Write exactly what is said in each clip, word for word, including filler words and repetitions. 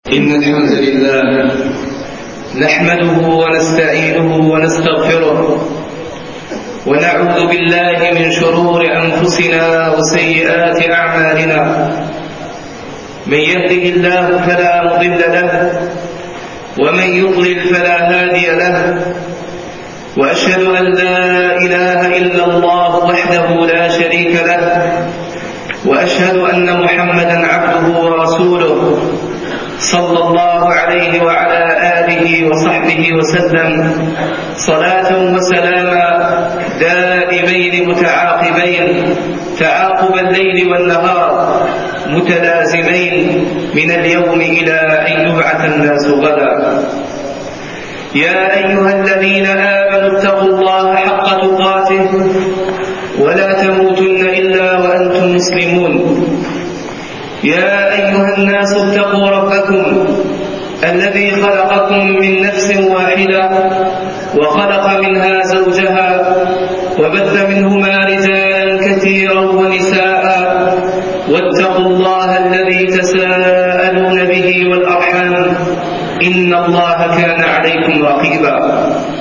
إن الحمد لله نحمده ونستعينه ونستغفره ونعوذ بالله من شرور أنفسنا وسيئات أعمالنا. من يهده الله فلا مضل له ومن يضلل فلا هادي له، وأشهد أن لا إله إلا الله وحده لا شريك له، وأشهد أن محمدا عبده ورسوله صلى الله عليه وعلى آله وصحبه وسلم صلاة وسلاما دائمين متعاقبين تعاقب الليل والنهار متلازمين من اليوم إلى أن يبعث الناس غدا. يا أيها الذين آمنوا اتقوا الله حق تقاته ولا تموتن إلا وأنتم مسلمون. يا أيها الناس اتقوا ربكم الذي خلقكم من نفس واحدة وخلق منها زوجها وبث منهما رجالا كثيرا ونساء، واتقوا الله الذي تساءلون به والأرحام إن الله كان عليكم رقيبا.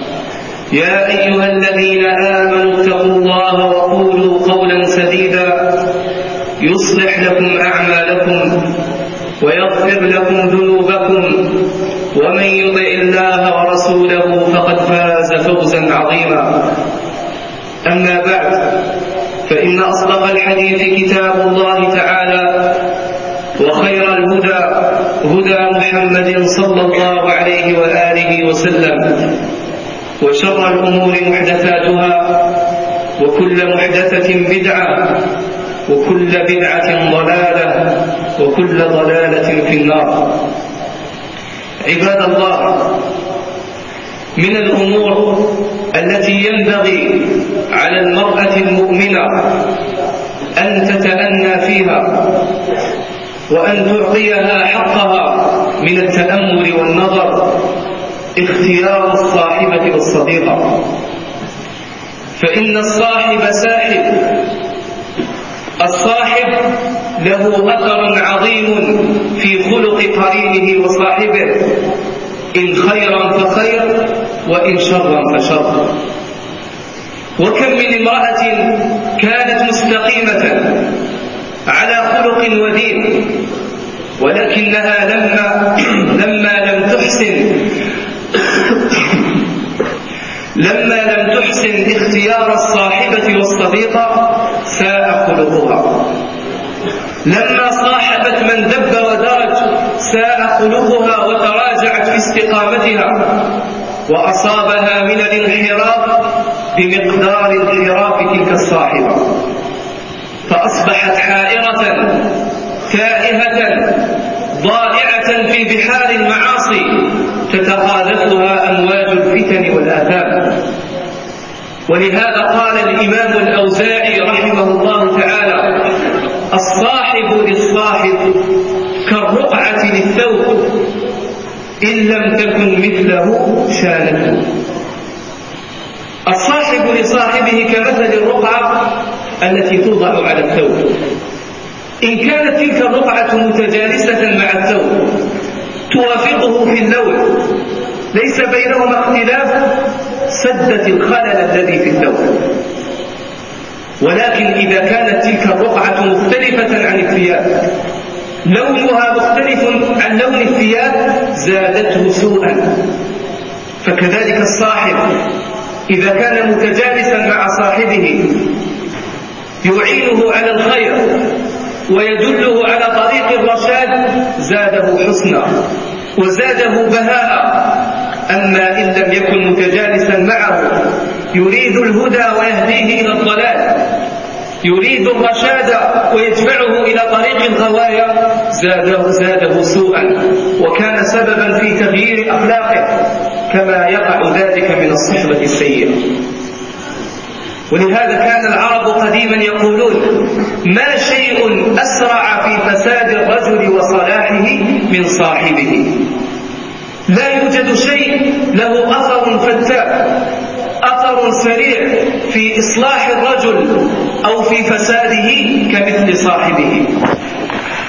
يا أيها الذين آمنوا اتقوا الله وقولوا قولا سديدا يصلح لكم أعمالكم ويغفر لكم ذنوبكم، ومن يطع الله ورسوله فقد فاز فوزا عظيما. أما بعد، فإن أصدق الحديث كتاب الله تعالى، وخير الهدى هدى محمد صلى الله عليه وآله وسلم، وشر الأمور محدثاتها، وكل محدثة بدعة، وكل بدعة ضلالة، وكل ضلالة في النار. عباد الله، من الأمور التي ينبغي على المرأة المؤمنة أن تتأنى فيها وأن تعطيها حقها من التأمل والنظر اختيار الصاحبة والصديقة، فإن الصاحب ساحب. الصاحب له أثر عظيم في خلق قرينه وصاحبه، إن خيرا فخير وإن شرا فشر. وكم من امرأة كانت مستقيمة على خلق ودين، ولكنها لما لما لم تحسن لما لم تحسن اختيار الصاحبة والصديقة ساء خلقها. لما صاحبت من دب ودرج ساء خلقها وتراجعت في استقامتها، وأصابها من الانحراف بمقدار انحراف تلك الصاحبة، فأصبحت حائرة تائهة ضائعة في بحار المعاصي تتقاذفها أمواج الفتن والآثام. ولهذا قال الإمام الأوزاعي رحمه الله تعالى: الصاحب للصاحب كالرقعة للثوب، إن لم تكن مثله شانته. الصاحب لصاحبه كمثل الرقعة التي توضع على الثوب، إن كانت تلك الرقعة متجانسة مع الثوب توافقه في اللون، ليس بينهما اختلاف، سدت الخلل الذي في الثوب. ولكن إذا كانت تلك الرقعة مختلفة عن الثياب، لونها مختلف عن لون الثياب، زادته سوءا. فكذلك الصاحب إذا كان متجانسا مع صاحبه يعينه على الخير ويدله على طريق الرشاد زاده حسنا وزاده بهاء. أما إن لم يكن متجانسا معه يريد الهدى ويهديه إلى الضلال، يريد الرشاد ويدفعه إلى طريق الغوايا، زاده, زاده سوءا، وكان سببا في تغيير أخلاقه، كما يقع ذلك من الصحبة السيئة. ولهذا كان العرب قديما يقولون: ما شيء أسرع في فساد الرجل وصلاحه من صاحبه. لا يوجد شيء له أثر فتاك، أثر سريع في إصلاح الرجل أو في فساده كمثل صاحبه.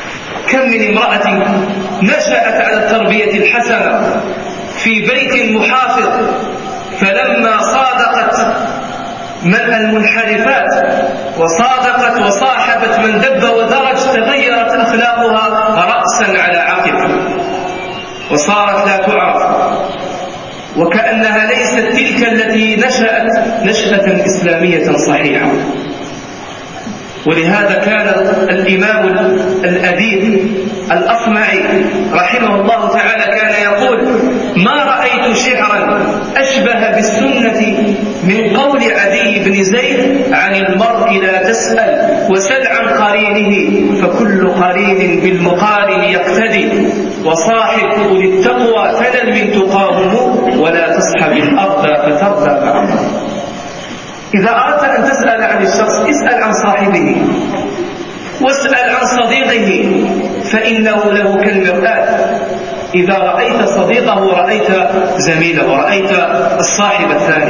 كم من امرأة نشأت على التربية الحسنة في بيت محافظ، فلما صادقت من المنحرفات وصادقت وصاحبت من دب ودرج تغيرت أخلاقها رأسا على عقب، وصارت لا تعرف، وكأنها ليست تلك التي نشأت نشأة إسلامية صحيحة. ولهذا كان الإمام الأديب الأصمعي رحمه الله تعالى كان يقول: ما رأيت شعرا أشبه بالسنة من قول عدي بن زيد: عن المرء لا تسأل وسل عن قرينه فكل قرين بالمقارن يقتدي، وصاحب أولي التقوى تنل من تقاهم ولا تصحب الأرض فترضى معه. إذا أردت أن تسأل عن الشخص اسأل عن صاحبه واسأل عن صديقه، فإنه له كالمرآة، إذا رأيت صديقه رأيت زميله ورأيت الصاحب الثاني،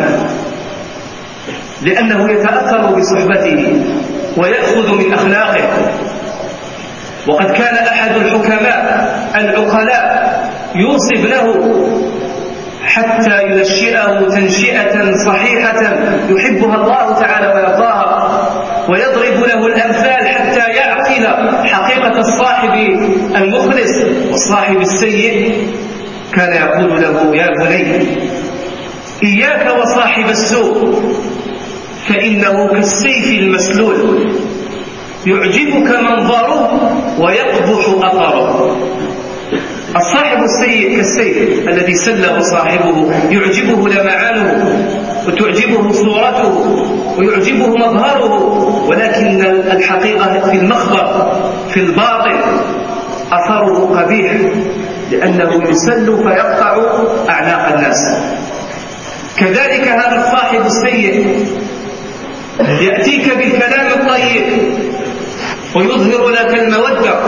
لأنه يتأثر بصحبته ويأخذ من أخلاقه. وقد كان أحد الحكماء العقلاء يوصي ابنه حتى ينشئه تنشئة صحيحة يحبها الله تعالى ويرضاها، ويضرب له الأمثال حتى يعقل حقيقة الصاحب المخلص والصاحب السيء. كان يقول له: يا بني إياك وصاحب السوء، فإنه كالسيف المسلول، يعجبك منظره ويقبح أثره. الصاحب السيء كالسيف الذي سله صاحبه، يعجبه لمعانه وتعجبه صورته ويعجبه مظهره، ولكن الحقيقة في المخبر في الباطن أثره قبيح، لأنه يسل فيقطع أعناق الناس. كذلك هذا الصاحب السيء يأتيك بالكلام الطيب ويظهر لك المودة،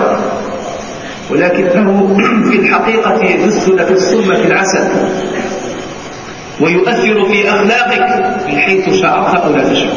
ولكنه في الحقيقة يدس لك السم في العسل ويؤثر في أخلاقك من حيث شعرت أو لا تشعر.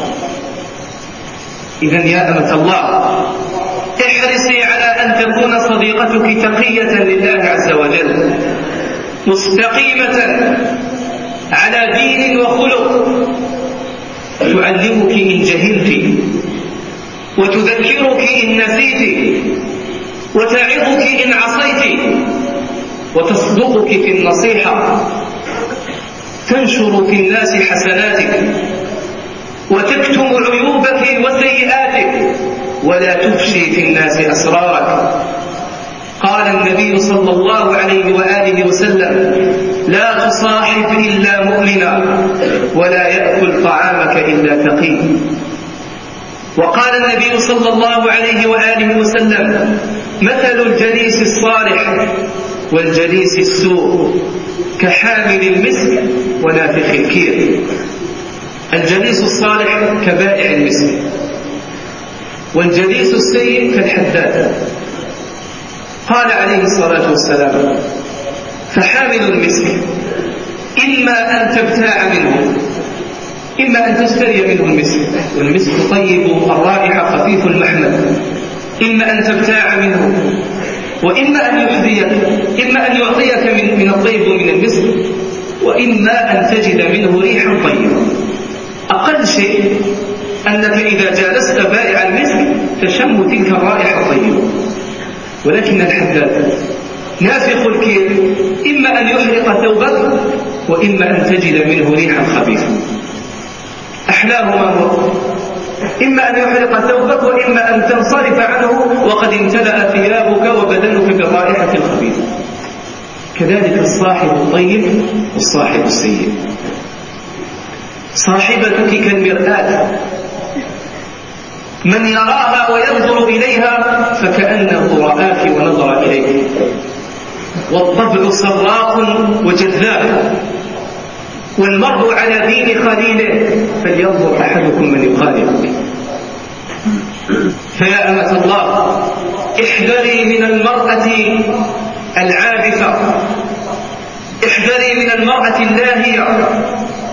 إذن يا أمة الله، احرصي على أن تكون صديقتك تقية لله عز وجل، مستقيمة على دين وخلق، تعلمك إن جهلت وتذكرك إن نسيت وتعظك إن عصيت وتصدقك في النصيحة، تنشر في الناس حسناتك وتكتم عيوبك وسيئاتك ولا تفشي في الناس أسرارك. قال النبي صلى الله عليه وآله وسلم: لا تصاحب إلا مؤمنا ولا يأكل طعامك إلا تقي. وقال النبي صلى الله عليه وآله وسلم: مثل الجليس الصالح والجليس السوء كحامل المسك ونافخ الكير. الجليس الصالح كبائع المسك، والجليس السيء كالحداد. قال عليه الصلاة والسلام: فحامل المسك إما أن تبتاع منه، إما أن تشتري منه المسك، والمسك طيب الرائحة خفيف المحمل، إما أن تبتاع منه، وإما أن يحذيك، إما أن يعطيك من, من الطيب ومن المسك، وإما أن تجد منه ريحا طيبا. أقل شيء أنك إذا جالست بائع المسك تشم تلك الرائحة الطيبة، ولكن الحداد نافخ الكير إما أن يحرق ثوبك وإما أن تجد منه ريحا خبيثا. أحلاهما هو إما أن يحرق ثوبك وإما أن تنصرف عنه وقد امتلأ ثيابك وبدنك بالرائحة الخبيثة. كذلك الصاحب الطيب والصاحب السيء. صاحبتك كالمرآة، من يراها وينظر إليها فكأنه رآك ونظر إليك، والطبع سراق وجذاب، والمرء على دين خليله، فلينظر أحدكم من يخالفك. فيا أمة الله، احذري من المرأة العابثة، احذري من المرأة اللاهية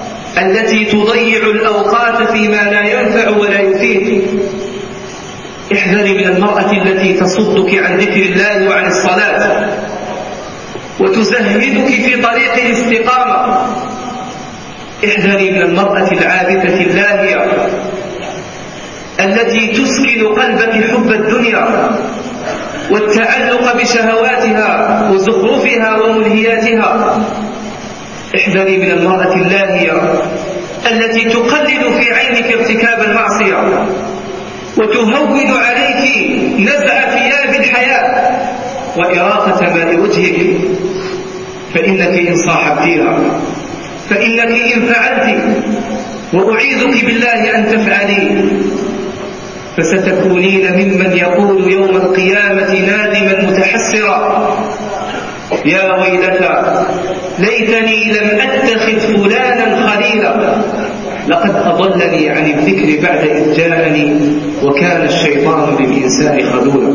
التي تضيع الأوقات فيما لا ينفع ولا يفيد. احذري من المرأة التي تصدك عن ذكر الله وعن الصلاة وتزهدك في طريق الاستقامة. احذري من المرأة العابثة اللاهية التي تسكن قلبك حب الدنيا والتعلق بشهواتها وزخرفها وملهياتها. احذري من المرأة اللاهية التي تقلد في عينك ارتكاب المعصية وتهون عليك نزع ثياب الحياة وإراقة ماء وجهك، فإنك إن صاحبتيها، فإنك إن فعلت، وأعيذك بالله أن تفعلي، فستكونين ممن يقول يوم القيامة نادما متحسرا: يا ويلتى ليتني لم أتخذ فلانا خليلا، لقد أضلني عن الذكر بعد إذ جاءني وكان الشيطان للإنسان خذولا.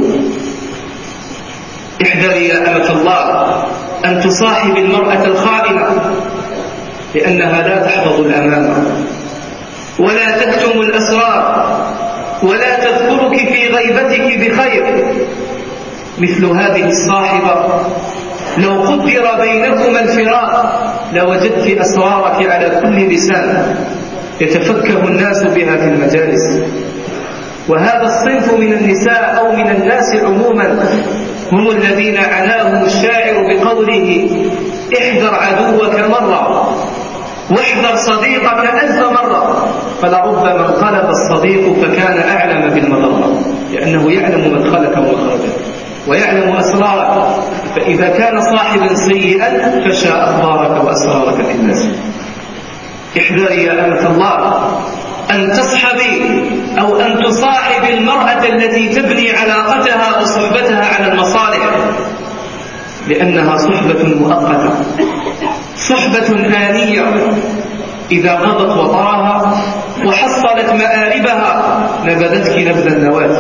احذري يا أمة الله أن تصاحب المرأة الخائنة، لأنها لا تحفظ الأمانة ولا تكتم الأسرار ولا تذكرك في غيبتك بخير. مثل هذه الصاحبة لو قدر بينكما الفراق لوجدت أسرارك على كل لسان يتفكه الناس بها في المجالس. وهذا الصنف من النساء أو من الناس عموما هم الذين عناهم الشاعر بقوله: احذر عدوك مرة واحذر صديقك ألف مرة، فلربما انقلب الصديق فكان أعلم بالمضرة، لأنه يعلم مدخلك ومخرجك ويعلم أسرارك، فإذا كان صاحبا سيئا فشى أخبارك وأسرارك في الناس. احذري يا أمة الله أن تصحبي أو أن تصاحب المرأة التي تبني علاقتها وصحبتها على المصالح، لأنها صحبة مؤقتة، صحبة آنية، إذا مضت وطارها وحصلت مآربها نبذتك نبذ النواة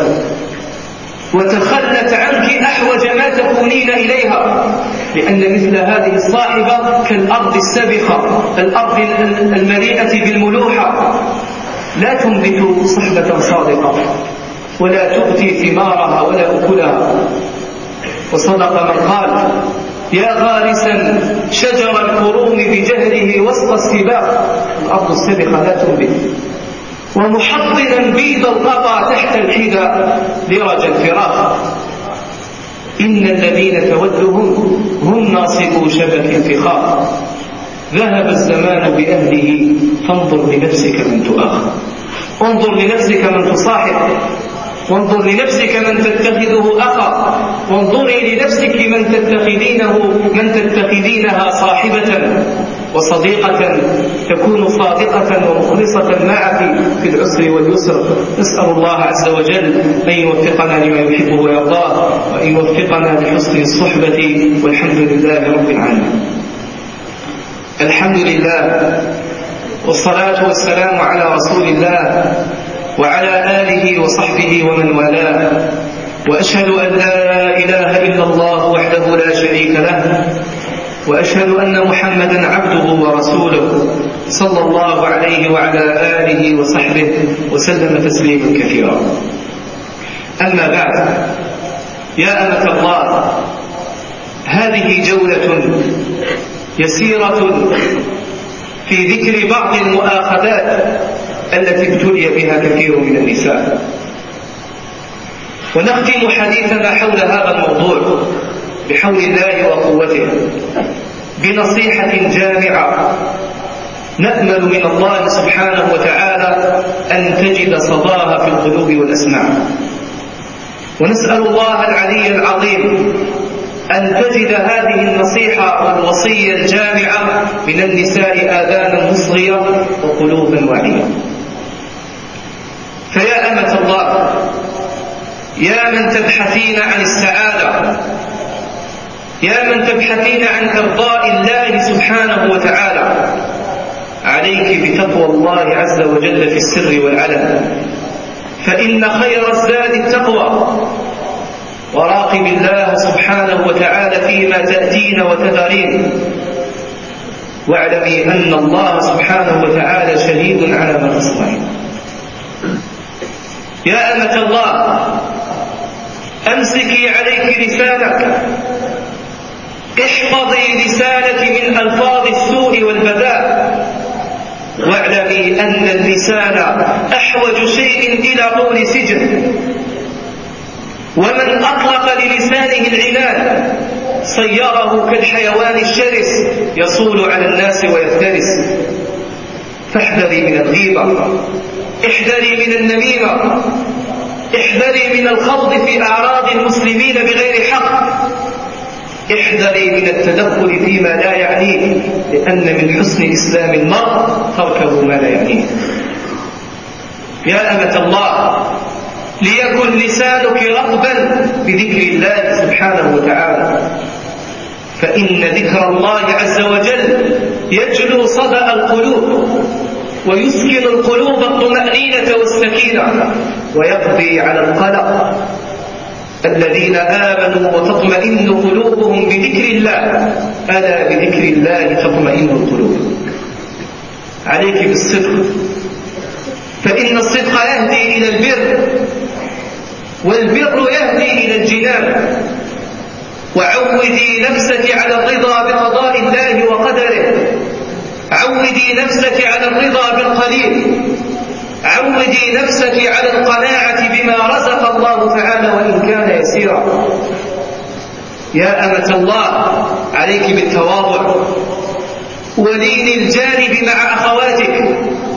وتخلت عنك أحوج ما تكونين إليها، لأن مثل هذه الصاحبة كالأرض السبخة، الأرض المليئة بالملوحة، لا تنبت صحبة صادقة ولا تؤتي ثمارها ولا أكلها. وصدق من قال: يا غارسا شجر الكروم بجهله وسط السباق، الأرض السبخة لا تنبت، ومحضنا بيض القطع تحت الحذاء لرجى الفراق. إن الذين تودهم هم ناصبو شبك الفخار، ذهب الزمان بأهله فانظر لنفسك من تؤاخذ. انظر لنفسك من تصاحب، وانظر لنفسك من تتخذه أخا، وانظري لنفسك من تتخذينه من تتخذينها صاحبة وصديقة تكون صادقة ومخلصة معك في العسر واليسر. نسأل الله عز وجل أن يوفقنا لما يحبه ويرضاه، وأن يوفقنا لحسن الصحبة، والحمد لله رب العالمين. الحمد لله والصلاة والسلام على رسول الله وعلى آله وصحبه ومن والاه، وأشهد أن لا إله إلا الله وحده لا شريك له، وأشهد أن محمدا عبده ورسوله صلى الله عليه وعلى آله وصحبه وسلم تسليما كثيرا. أما بعد، يا أمة الله، هذه جولة يسيرة في ذكر بعض المؤاخذات التي ابتلي بها كثير من النساء، ونختم حديثنا حول هذا الموضوع بحول الله وقوته بنصيحة جامعة نأمل من الله سبحانه وتعالى أن تجد صداها في القلوب والأسماع، ونسأل الله العلي العظيم أن تجد هذه النصيحة والوصية الجامعة من النساء آذانا مصغية وقلوبا واعية. فيا أمة الله، يا من تبحثين عن السعادة، يا من تبحثين عن إرضاء الله سبحانه وتعالى، عليك بتقوى الله عز وجل في السر والعلن، فإن خير الزاد التقوى. وراقب الله سبحانه وتعالى فيما تأتين وتذرين، واعلمي أن الله سبحانه وتعالى شهيد على ما تصنعين. يا أمة الله، أمسكي عليك لسانك، احفظي لسانك من ألفاظ السوء والبذاء، واعلمي أن اللسان أحوج شيء إلى طول سجن، ومن أطلق للسانه العنان صيره كالحيوان الشرس يصول على الناس ويفترس. فاحذري من الغيبة، احذري من النميمة، احذري من الخوض في أعراض المسلمين بغير حق، احذري من التدخل فيما لا يعنيه، لأن من حسن إسلام المرء تركه ما لا يعنيه. يا أمة الله، ليكن لسانك رطبا بذكر الله سبحانه وتعالى، فإن ذكر الله عز وجل يجلو صدأ القلوب ويسكن القلوب الطمأنينة والسكينة ويقضي على القلق. الذين آمنوا وتطمئن قلوبهم بذكر الله، ألا بذكر الله تطمئن القلوب. عليك بالصدق، فإن الصدق يهدي إلى البر، والبر يهدي إلى الجنان. وعودي نفسك على الرضا بقضاء الله وقدره، عودي نفسك على الرضا بالقليل، عودي نفسك على القناعة بما رزق الله تعالى وإن كان يسيرا. يا أمة الله، عليك بالتواضع ولين الجانب مع أخواتك،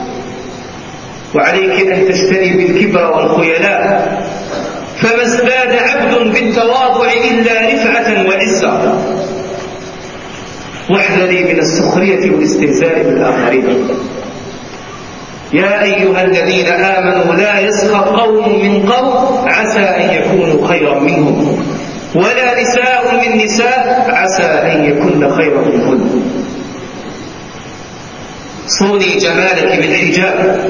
وعليك أن تجتنبي الكبر والخيلاء، فما ازداد عبد بالتواضع إلا رفعة وعزة. واحذري من السخرية والاستهزاء بالآخرين. يا أيها الذين آمنوا لا يسخر قوم من قوم عسى أن يكونوا خيرا منهم، ولا نساء من نساء عسى أن يكون خيرا منهن. صوني جمالك بالحجاب،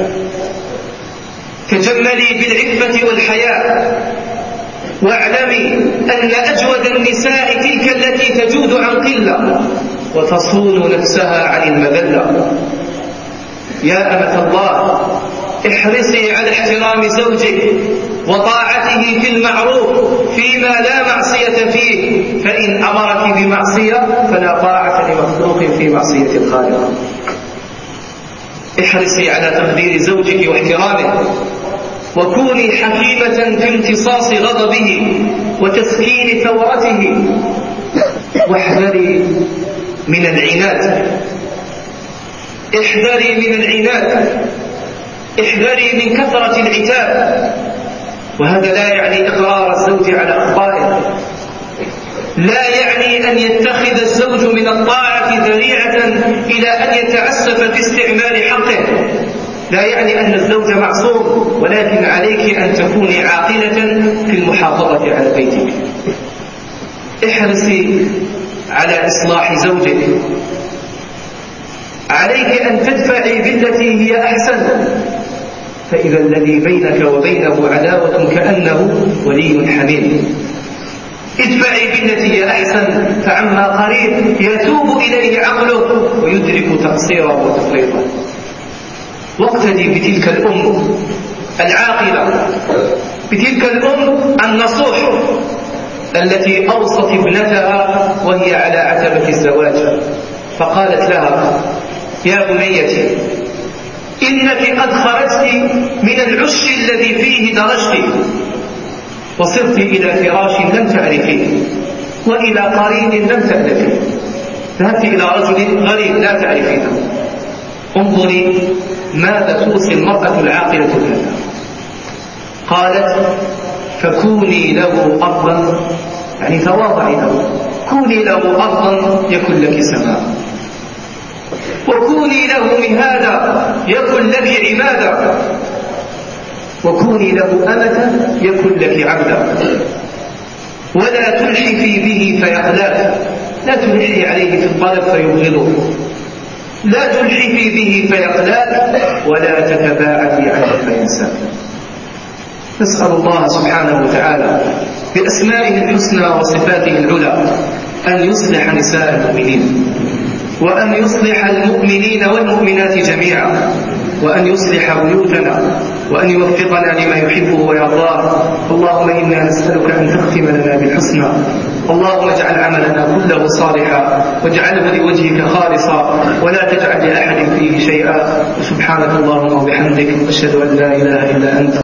تجملي بالعفة والحياء، واعلمي أن أجود النساء تلك التي تجود عن قلة وتصون نفسها عن المذلة. يا أمة الله، احرصي على احترام زوجك وطاعته في المعروف فيما لا معصية فيه، فإن أمرك بمعصية فلا طاعة لمخلوق في معصية الخالق. احرصي على تقدير زوجك واحترامه، وكوني حكيمة في امتصاص غضبه وتسكين ثورته. واحذري من العناد، احذري من العناد، احذري من كثرة العتاب. وهذا لا يعني إقرار الزوج على أخطائه، لا يعني أن يتخذ الزوج من الطاعة ذريعة إلى أن يتعسف في استعمال حقه، لا يعني أن الزوج معصوم، ولكن عليك أن تكوني عاقلة في المحافظة على بيتك. احرصي على إصلاح زوجك، عليك أن تدفعي بالتي هي أحسن، فإذا الذي بينك وبينه عداوة كأنه ولي حميم. ادفعي بالتي هي أحسن، فعما قريب يتوب إليه عقله ويدرك تقصيره وتفريطه. واقتدي بتلك الأم العاقلة، بتلك الأم النصوح التي أوصت ابنتها وهي على عتبة الزواج، فقالت لها: يا بنيتي، إنك قد خرجت من العش الذي فيه درجت، وصرت إلى فراش لم تعرفيه، وإلى قرين لم تألفيه، ذهبت إلى رجل غريب لا تعرفينه. انظري ماذا توصي المرأة العاقلة لها. قالت: فكوني له أرضا، يعني تواضعي له، كوني له أرضا يكن لك سماء، وكوني له مهادا يكن لك عبادا، وكوني له أمة يكن لك عبدا، ولا تلحفي به فيقلاك، لا تلحي عليه في الطلب فيبغضه، لا تلحفي به فيقلاك، ولا تتباعدي عنه فينساك. نسأل الله سبحانه وتعالى بأسمائه الحسنى وصفاته العلى أن يصلح نساء المؤمنين، وأن يصلح المؤمنين والمؤمنات جميعا، وأن يصلح بيوتنا وأن يوفقنا لما يحبه ويرضاه. اللهم إنا نسألك أن تختم لنا بالحسنى. اللهم اجعل عملنا كله صالحا واجعله لوجهك خالصا ولا تجعل لأحد فيه شيئا. سبحانك اللهم وبحمدك أشهد أن لا إله إلا أنت.